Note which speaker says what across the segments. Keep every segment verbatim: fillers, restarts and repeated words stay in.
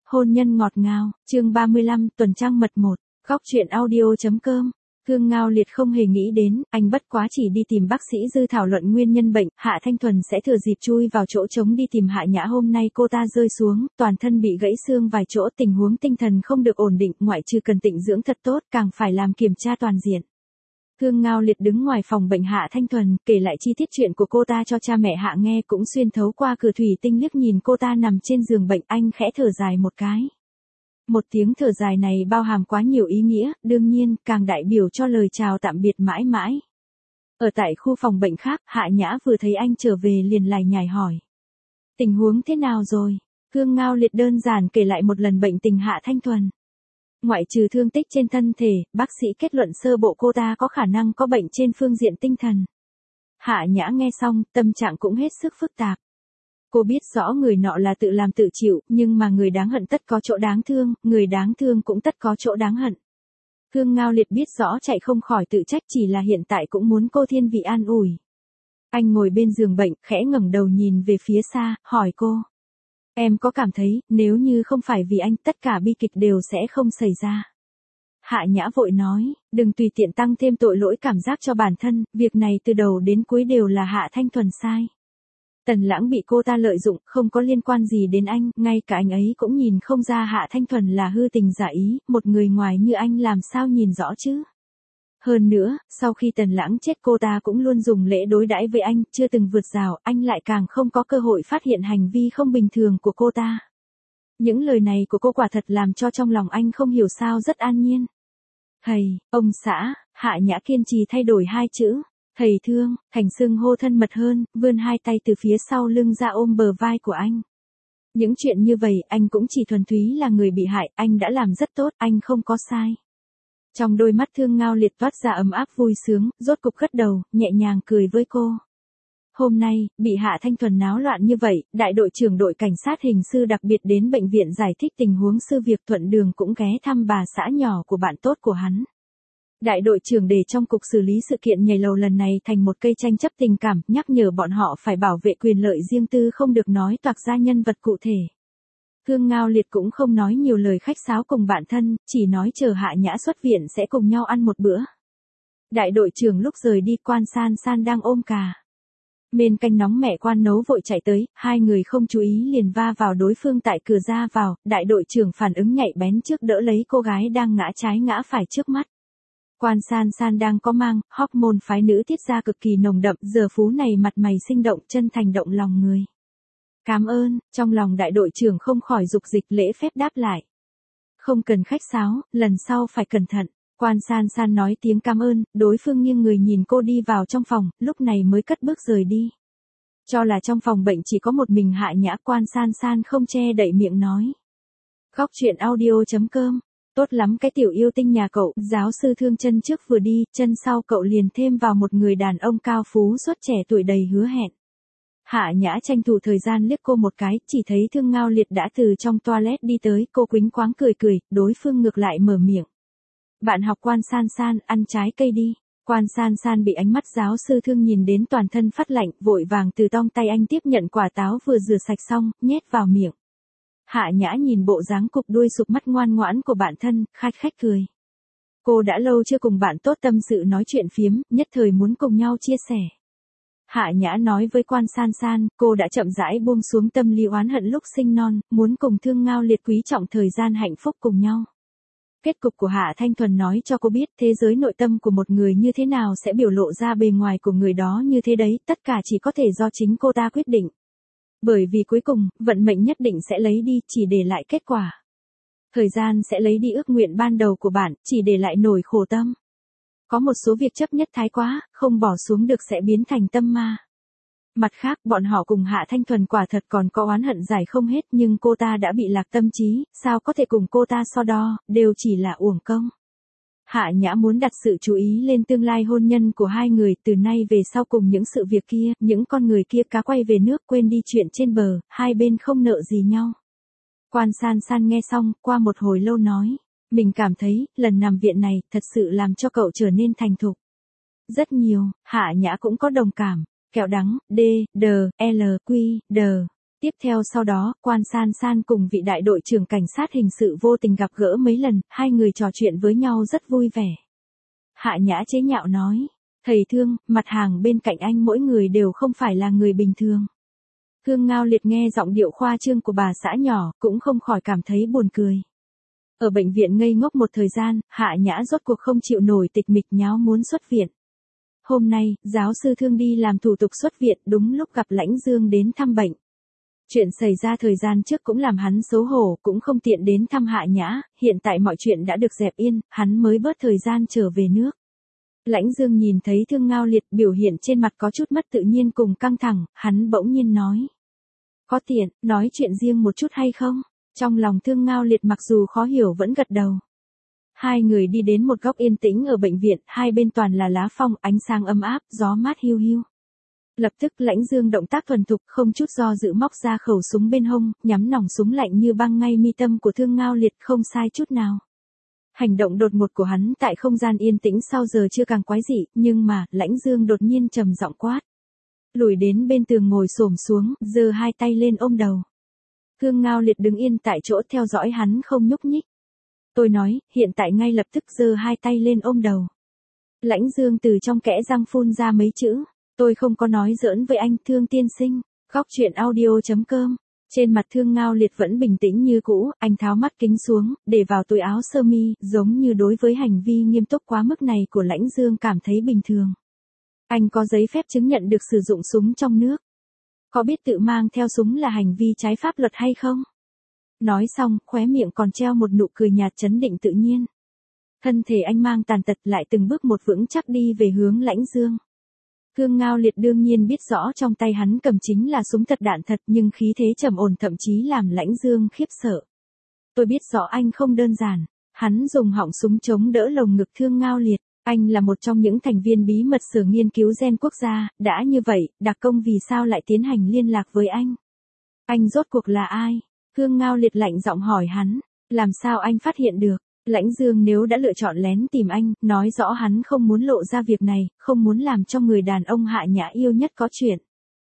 Speaker 1: Hôn nhân ngọt ngào, chương ba mươi lăm, tuần trăng mật một, góc truyện audio.com. Thương Ngao Liệt không hề nghĩ đến, anh bất quá chỉ đi tìm bác sĩ Dư thảo luận nguyên nhân bệnh, Hạ Thanh Thuần sẽ thừa dịp chui vào chỗ trống đi tìm Hạ Nhã. Hôm nay cô ta rơi xuống, toàn thân bị gãy xương vài chỗ, tình huống tinh thần không được ổn định, ngoại trừ cần tịnh dưỡng thật tốt, càng phải làm kiểm tra toàn diện. Thương Ngao Liệt đứng ngoài phòng bệnh Hạ Thanh Thuần, kể lại chi tiết chuyện của cô ta cho cha mẹ Hạ nghe, cũng xuyên thấu qua cửa thủy tinh liếc nhìn cô ta nằm trên giường bệnh, anh khẽ thở dài một cái. Một tiếng thở dài này bao hàm quá nhiều ý nghĩa, đương nhiên, càng đại biểu cho lời chào tạm biệt mãi mãi. Ở tại khu phòng bệnh khác, Hạ Nhã vừa thấy anh trở về liền lải nhải hỏi. Tình huống thế nào rồi? Thương Ngao Liệt đơn giản kể lại một lần bệnh tình Hạ Thanh Thuần. Ngoại trừ thương tích trên thân thể, bác sĩ kết luận sơ bộ cô ta có khả năng có bệnh trên phương diện tinh thần. Hạ Nhã nghe xong, tâm trạng cũng hết sức phức tạp. Cô biết rõ người nọ là tự làm tự chịu, nhưng mà người đáng hận tất có chỗ đáng thương, người đáng thương cũng tất có chỗ đáng hận. Thương Ngao Liệt biết rõ chạy không khỏi tự trách, chỉ là hiện tại cũng muốn cô thiên vị an ủi. Anh ngồi bên giường bệnh, khẽ ngẩng đầu nhìn về phía xa, hỏi cô. Em có cảm thấy, nếu như không phải vì anh, tất cả bi kịch đều sẽ không xảy ra. Hạ Nhã vội nói, đừng tùy tiện tăng thêm tội lỗi cảm giác cho bản thân, việc này từ đầu đến cuối đều là Hạ Thanh Thuần sai. Tần Lãng bị cô ta lợi dụng, không có liên quan gì đến anh, ngay cả anh ấy cũng nhìn không ra Hạ Thanh Thuần là hư tình giả ý, một người ngoài như anh làm sao nhìn rõ chứ. Hơn nữa, sau khi Tần Lãng chết cô ta cũng luôn dùng lễ đối đãi với anh, chưa từng vượt rào, anh lại càng không có cơ hội phát hiện hành vi không bình thường của cô ta. Những lời này của cô quả thật làm cho trong lòng anh không hiểu sao rất an nhiên. Thầy, ông xã, Hạ Nhã kiên trì thay đổi hai chữ. Thầy Thương, thành xưng hô thân mật hơn, vươn hai tay từ phía sau lưng ra ôm bờ vai của anh. Những chuyện như vậy anh cũng chỉ thuần túy là người bị hại, anh đã làm rất tốt, anh không có sai. Trong đôi mắt Thương Ngao Liệt toát ra ấm áp vui sướng, rốt cục gật đầu, nhẹ nhàng cười với cô. Hôm nay, bị Hạ Thanh Thuần náo loạn như vậy, đại đội trưởng đội cảnh sát hình sự đặc biệt đến bệnh viện giải thích tình huống, sự việc thuận đường cũng ghé thăm bà xã nhỏ của bạn tốt của hắn. Đại đội trưởng để trong cục xử lý sự kiện nhảy lầu lần này thành một cây tranh chấp tình cảm, nhắc nhở bọn họ phải bảo vệ quyền lợi riêng tư, không được nói toạc ra nhân vật cụ thể. Thương Ngao Liệt cũng không nói nhiều lời khách sáo cùng bạn thân, chỉ nói chờ Hạ Nhã xuất viện sẽ cùng nhau ăn một bữa. Đại đội trưởng lúc rời đi, Quan San San đang ôm cà mên canh nóng mẹ Quan nấu vội chạy tới, hai người không chú ý liền va vào đối phương tại cửa ra vào, đại đội trưởng phản ứng nhạy bén trước đỡ lấy cô gái đang ngã trái ngã phải trước mắt. Quan San San đang có mang, hormone phái nữ tiết ra cực kỳ nồng đậm, giờ phú này mặt mày sinh động, chân thành động lòng người. Cảm ơn, trong lòng đại đội trưởng không khỏi dục dịch lễ phép đáp lại. Không cần khách sáo, lần sau phải cẩn thận. Quan San San nói tiếng cảm ơn, đối phương nghiêng người nhìn cô đi vào trong phòng, lúc này mới cất bước rời đi. Cho là trong phòng bệnh chỉ có một mình Hạ Nhã, Quan San San không che đậy miệng nói. Góc truyện audio.com. Tốt lắm cái tiểu yêu tinh nhà cậu, giáo sư Thương chân trước vừa đi, chân sau cậu liền thêm vào một người đàn ông cao phú xuất trẻ tuổi đầy hứa hẹn. Hạ Nhã tranh thủ thời gian liếc cô một cái, chỉ thấy Thương Ngao Liệt đã từ trong toilet đi tới, cô quýnh quáng cười cười, đối phương ngược lại mở miệng. Bạn học Quan San San, ăn trái cây đi. Quan San San bị ánh mắt giáo sư Thương nhìn đến toàn thân phát lạnh, vội vàng từ trong tay anh tiếp nhận quả táo vừa rửa sạch xong, nhét vào miệng. Hạ Nhã nhìn bộ dáng cục đuôi sụp mắt ngoan ngoãn của bạn thân, khách khách cười. Cô đã lâu chưa cùng bạn tốt tâm sự nói chuyện phiếm, nhất thời muốn cùng nhau chia sẻ. Hạ Nhã nói với Quan San San, cô đã chậm rãi buông xuống tâm lý oán hận lúc sinh non, muốn cùng Thương Ngao Liệt quý trọng thời gian hạnh phúc cùng nhau. Kết cục của Hạ Thanh Thuần nói cho cô biết thế giới nội tâm của một người như thế nào sẽ biểu lộ ra bề ngoài của người đó như thế đấy, tất cả chỉ có thể do chính cô ta quyết định. Bởi vì cuối cùng, vận mệnh nhất định sẽ lấy đi, chỉ để lại kết quả. Thời gian sẽ lấy đi ước nguyện ban đầu của bạn, chỉ để lại nỗi khổ tâm. Có một số việc chấp nhất thái quá, không bỏ xuống được sẽ biến thành tâm ma. Mặt khác, bọn họ cùng Hạ Thanh Thuần quả thật còn có oán hận giải không hết, nhưng cô ta đã bị lạc tâm trí, sao có thể cùng cô ta so đo, đều chỉ là uổng công. Hạ Nhã muốn đặt sự chú ý lên tương lai hôn nhân của hai người, từ nay về sau cùng những sự việc kia, những con người kia cá quay về nước, quên đi chuyện trên bờ, hai bên không nợ gì nhau. Quan San San nghe xong, qua một hồi lâu nói, mình cảm thấy, lần nằm viện này, thật sự làm cho cậu trở nên thành thục. Rất nhiều, Hạ Nhã cũng có đồng cảm, kẹo đắng, D, D, L, Q, D. Tiếp theo sau đó, Quan San San cùng vị đại đội trưởng cảnh sát hình sự vô tình gặp gỡ mấy lần, hai người trò chuyện với nhau rất vui vẻ. Hạ Nhã chế nhạo nói, thầy Thương, mặt hàng bên cạnh anh mỗi người đều không phải là người bình thường. Thương Ngao Liệt nghe giọng điệu khoa trương của bà xã nhỏ, cũng không khỏi cảm thấy buồn cười. Ở bệnh viện ngây ngốc một thời gian, Hạ Nhã rốt cuộc không chịu nổi tịch mịch nháo muốn xuất viện. Hôm nay, giáo sư Thương đi làm thủ tục xuất viện đúng lúc gặp Lãnh Dương đến thăm bệnh. Chuyện xảy ra thời gian trước cũng làm hắn xấu hổ, cũng không tiện đến thăm Hạ Nhã, hiện tại mọi chuyện đã được dẹp yên, hắn mới bớt thời gian trở về nước. Lãnh Dương nhìn thấy Thương Ngao Liệt biểu hiện trên mặt có chút mất tự nhiên cùng căng thẳng, hắn bỗng nhiên nói. Có tiện, nói chuyện riêng một chút hay không? Trong lòng Thương Ngao Liệt mặc dù khó hiểu vẫn gật đầu. Hai người đi đến một góc yên tĩnh ở bệnh viện, hai bên toàn là lá phong, ánh sáng ấm áp, gió mát hiu hiu. Lập tức Lãnh Dương động tác thuần thục, không chút do dự móc ra khẩu súng bên hông, nhắm nòng súng lạnh như băng ngay mi tâm của Thương Ngao Liệt, không sai chút nào. Hành động đột ngột của hắn tại không gian yên tĩnh sau giờ chưa càng quái dị, nhưng mà, Lãnh Dương đột nhiên trầm giọng quát. Lùi đến bên tường ngồi xổm xuống, giơ hai tay lên ôm đầu. Thương Ngao Liệt đứng yên tại chỗ theo dõi hắn không nhúc nhích. Tôi nói, hiện tại ngay lập tức giơ hai tay lên ôm đầu. Lãnh Dương từ trong kẽ răng phun ra mấy chữ. Tôi không có nói giỡn với anh, Thương tiên sinh. Góc truyện audio chấm com. Trên mặt Thương Ngao Liệt vẫn bình tĩnh như cũ, anh tháo mắt kính xuống, để vào túi áo sơ mi, giống như đối với hành vi nghiêm túc quá mức này của Lãnh Dương cảm thấy bình thường. Anh có giấy phép chứng nhận được sử dụng súng trong nước. Có biết tự mang theo súng là hành vi trái pháp luật hay không? Nói xong, khóe miệng còn treo một nụ cười nhạt trấn định tự nhiên. Thân thể anh mang tàn tật lại từng bước một vững chắc đi về hướng Lãnh Dương. Thương Ngao Liệt đương nhiên biết rõ trong tay hắn cầm chính là súng thật đạn thật, nhưng khí thế trầm ổn thậm chí làm Lãnh Dương khiếp sợ. Tôi biết rõ anh không đơn giản. Hắn dùng họng súng chống đỡ lồng ngực Thương Ngao Liệt. Anh là một trong những thành viên bí mật sở nghiên cứu gen quốc gia, đã như vậy, đặc công vì sao lại tiến hành liên lạc với anh? Anh rốt cuộc là ai? Thương Ngao Liệt lạnh giọng hỏi hắn, làm sao anh phát hiện được? Lãnh Dương nếu đã lựa chọn lén tìm anh, nói rõ hắn không muốn lộ ra việc này, không muốn làm cho người đàn ông Hạ Nhã yêu nhất có chuyện.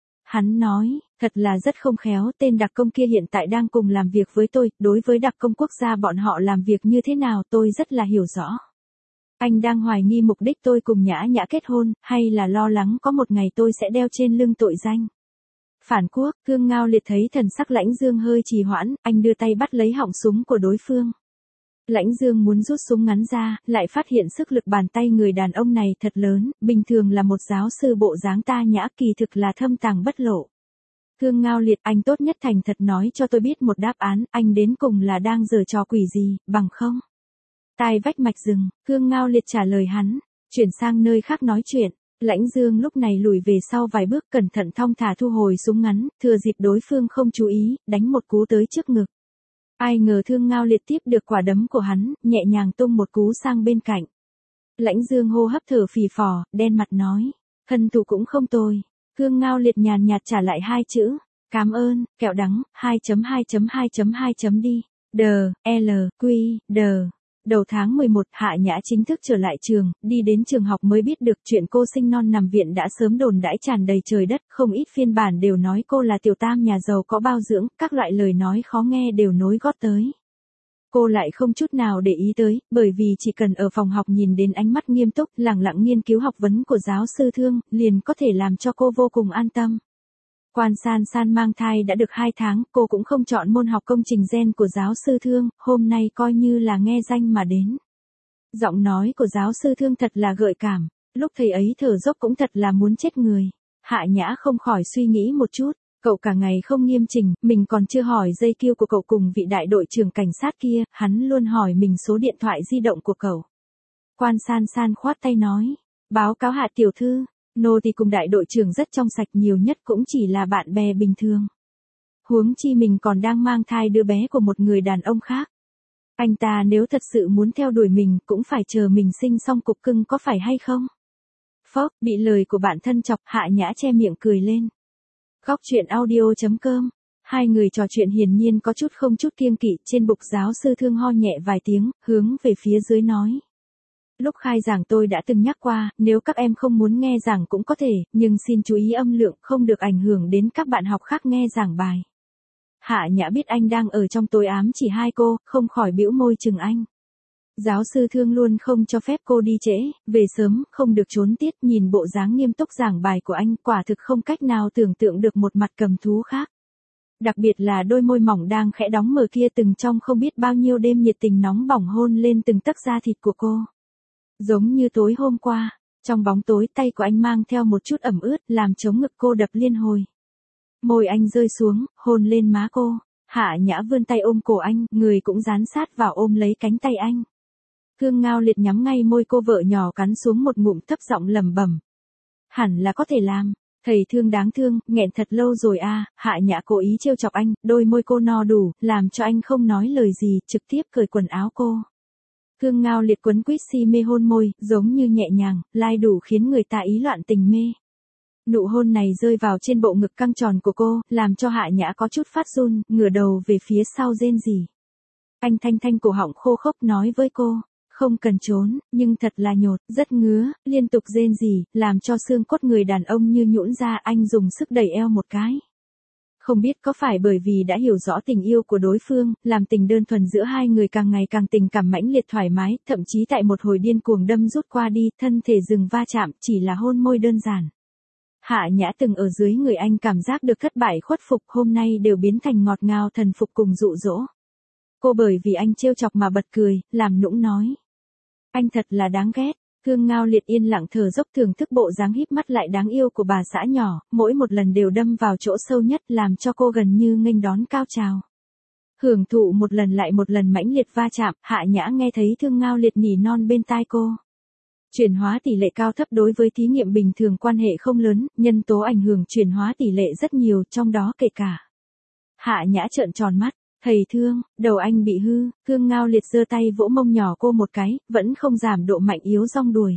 Speaker 1: Hắn nói, thật là rất không khéo, tên đặc công kia hiện tại đang cùng làm việc với tôi, đối với đặc công quốc gia bọn họ làm việc như thế nào tôi rất là hiểu rõ. Anh đang hoài nghi mục đích tôi cùng Nhã Nhã kết hôn, hay là lo lắng có một ngày tôi sẽ đeo trên lưng tội danh. Phản quốc, Thương Ngao Liệt thấy thần sắc Lãnh Dương hơi trì hoãn, anh đưa tay bắt lấy họng súng của đối phương. Lãnh Dương muốn rút súng ngắn ra, lại phát hiện sức lực bàn tay người đàn ông này thật lớn, bình thường là một giáo sư bộ dáng ta nhã, kỳ thực là thâm tàng bất lộ. Thương Ngao Liệt, anh tốt nhất thành thật nói cho tôi biết một đáp án, anh đến cùng là đang giở trò quỷ gì, bằng không? Tai vách mạch rừng, Thương Ngao Liệt trả lời hắn, chuyển sang nơi khác nói chuyện. Lãnh Dương lúc này lùi về sau vài bước, cẩn thận thong thả thu hồi súng ngắn, thừa dịp đối phương không chú ý, đánh một cú tới trước ngực. Ai ngờ Thương Ngao Liệt tiếp được quả đấm của hắn, nhẹ nhàng tung một cú sang bên cạnh. Lãnh Dương hô hấp thở phì phò, đen mặt nói, thân thủ cũng không tồi. Thương Ngao Liệt nhàn nhạt trả lại hai chữ, cảm ơn, kẹo đắng, hai chấm hai chấm hai chấm hai chấm đi. Đờ, L, Q, đờ. Đầu tháng mười một, Hạ Nhã chính thức trở lại trường, đi đến trường học mới biết được chuyện cô sinh non nằm viện đã sớm đồn đãi tràn đầy trời đất, không ít phiên bản đều nói cô là tiểu tam nhà giàu có bao dưỡng, các loại lời nói khó nghe đều nối gót tới. Cô lại không chút nào để ý tới, bởi vì chỉ cần ở phòng học nhìn đến ánh mắt nghiêm túc, lẳng lặng nghiên cứu học vấn của giáo sư Thương, liền có thể làm cho cô vô cùng an tâm. Quan San San mang thai đã được hai tháng, cô cũng không chọn môn học công trình gen của giáo sư Thương, hôm nay coi như là nghe danh mà đến. Giọng nói của giáo sư Thương thật là gợi cảm, lúc thầy ấy thở dốc cũng thật là muốn chết người. Hạ Nhã không khỏi suy nghĩ một chút, cậu cả ngày không nghiêm chỉnh, mình còn chưa hỏi dây kiêu của cậu cùng vị đại đội trưởng cảnh sát kia, hắn luôn hỏi mình số điện thoại di động của cậu. Quan San San khoát tay nói, báo cáo Hạ tiểu thư. Nô thì cùng đại đội trưởng rất trong sạch, nhiều nhất cũng chỉ là bạn bè bình thường. Huống chi mình còn đang mang thai đứa bé của một người đàn ông khác. Anh ta nếu thật sự muốn theo đuổi mình cũng phải chờ mình sinh xong cục cưng có phải hay không? Phốc, bị lời của bạn thân chọc, Hạ Nhã che miệng cười lên. Góc truyện audio chấm com. Hai người trò chuyện hiển nhiên có chút không chút kiêng kỵ, trên bục giáo sư Thương ho nhẹ vài tiếng, hướng về phía dưới nói. Lúc khai giảng tôi đã từng nhắc qua, nếu các em không muốn nghe giảng cũng có thể, nhưng xin chú ý âm lượng, không được ảnh hưởng đến các bạn học khác nghe giảng bài. Hạ Nhã biết anh đang ở trong tối ám chỉ hai cô, không khỏi bĩu môi chừng anh. Giáo sư Thương luôn không cho phép cô đi trễ, về sớm, không được trốn tiết, nhìn bộ dáng nghiêm túc giảng bài của anh, quả thực không cách nào tưởng tượng được một mặt cầm thú khác. Đặc biệt là đôi môi mỏng đang khẽ đóng mở kia từng trong không biết bao nhiêu đêm nhiệt tình nóng bỏng hôn lên từng tấc da thịt của cô. Giống như tối hôm qua, trong bóng tối tay của anh mang theo một chút ẩm ướt làm chống ngực cô đập liên hồi. Môi anh rơi xuống, hôn lên má cô. Hạ Nhã vươn tay ôm cổ anh, người cũng dán sát vào ôm lấy cánh tay anh. Khương Ngao Liệt nhắm ngay môi cô vợ nhỏ cắn xuống một ngụm thấp giọng lẩm bẩm. Hẳn là có thể làm, thầy Thương đáng thương, nghẹn thật lâu rồi à. Hạ Nhã cố ý trêu chọc anh, đôi môi cô no đủ, làm cho anh không nói lời gì, trực tiếp cởi quần áo cô. Khương Ngao Liệt quấn quýt si mê hôn môi, giống như nhẹ nhàng, lai đủ khiến người ta ý loạn tình mê. Nụ hôn này rơi vào trên bộ ngực căng tròn của cô, làm cho Hạ Nhã có chút phát run, ngửa đầu về phía sau rên rỉ. Anh thanh thanh cổ họng khô khốc nói với cô, không cần trốn, nhưng thật là nhột, rất ngứa, liên tục rên rỉ, làm cho xương cốt người đàn ông như nhũn ra. Anh dùng sức đẩy eo một cái. Không biết có phải bởi vì đã hiểu rõ tình yêu của đối phương, làm tình đơn thuần giữa hai người càng ngày càng tình cảm mãnh liệt thoải mái, thậm chí tại một hồi điên cuồng đâm rút qua đi, thân thể dừng va chạm, chỉ là hôn môi đơn giản. Hạ Nhã từng ở dưới người anh cảm giác được thất bại khuất phục, hôm nay đều biến thành ngọt ngào thần phục cùng dụ dỗ. Cô bởi vì anh trêu chọc mà bật cười, làm nũng nói. Anh thật là đáng ghét. Khương Ngao Liệt yên lặng thở dốc thưởng thức bộ dáng híp mắt lại đáng yêu của bà xã nhỏ, mỗi một lần đều đâm vào chỗ sâu nhất làm cho cô gần như nghênh đón cao trào. Hưởng thụ một lần lại một lần mãnh liệt va chạm, Hạ Nhã nghe thấy Khương Ngao Liệt nỉ non bên tai cô. Chuyển hóa tỷ lệ cao thấp đối với thí nghiệm bình thường quan hệ không lớn, nhân tố ảnh hưởng chuyển hóa tỷ lệ rất nhiều, trong đó kể cả. Hạ Nhã trợn tròn mắt. Thầy Thương, đầu anh bị hư. Khương Ngao Liệt giơ tay vỗ mông nhỏ cô một cái, vẫn không giảm độ mạnh yếu rong đùi.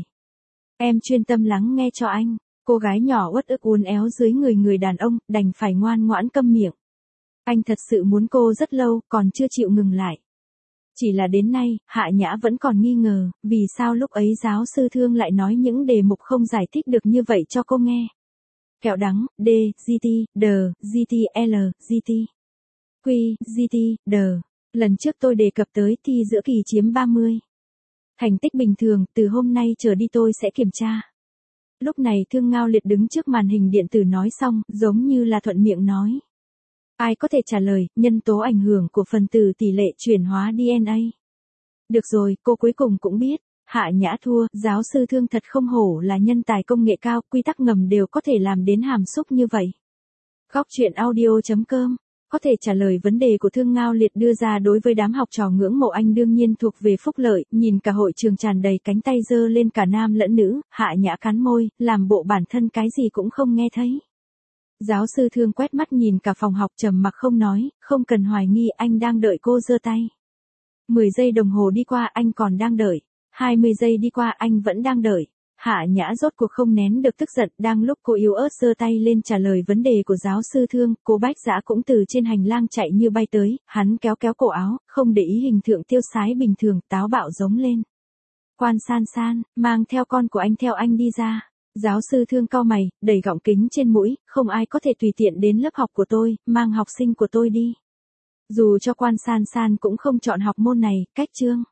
Speaker 1: Em chuyên tâm lắng nghe cho anh. Cô gái nhỏ uất ức uốn éo dưới người người đàn ông, đành phải ngoan ngoãn câm miệng. Anh thật sự muốn cô rất lâu, còn chưa chịu ngừng lại. Chỉ là đến nay, Hạ Nhã vẫn còn nghi ngờ, vì sao lúc ấy giáo sư Thương lại nói những đề mục không giải thích được như vậy cho cô nghe. Kẹo đắng, D, giê tê, D, giê tê, L, giê tê. Quy, giê tê, D. Lần trước tôi đề cập tới thi giữa kỳ chiếm ba mươi. Thành tích bình thường, từ hôm nay trở đi tôi sẽ kiểm tra. Lúc này Khương Ngao Liệt đứng trước màn hình điện tử nói xong, giống như là thuận miệng nói. Ai có thể trả lời, nhân tố ảnh hưởng của phần tử tỷ lệ chuyển hóa đê en a. Được rồi, cô cuối cùng cũng biết. Hạ Nhã thua, giáo sư Thương thật không hổ là nhân tài công nghệ cao, quy tắc ngầm đều có thể làm đến hàm xúc như vậy. Góc truyện audio chấm com có thể trả lời vấn đề của Khương Ngao Liệt đưa ra đối với đám học trò ngưỡng mộ anh đương nhiên thuộc về phúc lợi, nhìn cả hội trường tràn đầy cánh tay giơ lên cả nam lẫn nữ, Hạ Nhã cắn môi, làm bộ bản thân cái gì cũng không nghe thấy. Giáo sư Thương quét mắt nhìn cả phòng học trầm mặc không nói, không cần hoài nghi anh đang đợi cô giơ tay. mười giây đồng hồ đi qua anh còn đang đợi, hai mươi giây đi qua anh vẫn đang đợi. Hạ Nhã rốt cuộc không nén được tức giận, đang lúc cô yếu ớt giơ tay lên trả lời vấn đề của giáo sư Thương, cô Bách Dã cũng từ trên hành lang chạy như bay tới, hắn kéo kéo cổ áo, không để ý hình tượng tiêu sái bình thường, táo bạo giống lên. Quan San San, mang theo con của anh theo anh đi ra. Giáo sư Thương cau mày, đẩy gọng kính trên mũi, không ai có thể tùy tiện đến lớp học của tôi, mang học sinh của tôi đi. Dù cho Quan San San cũng không chọn học môn này, cách chương.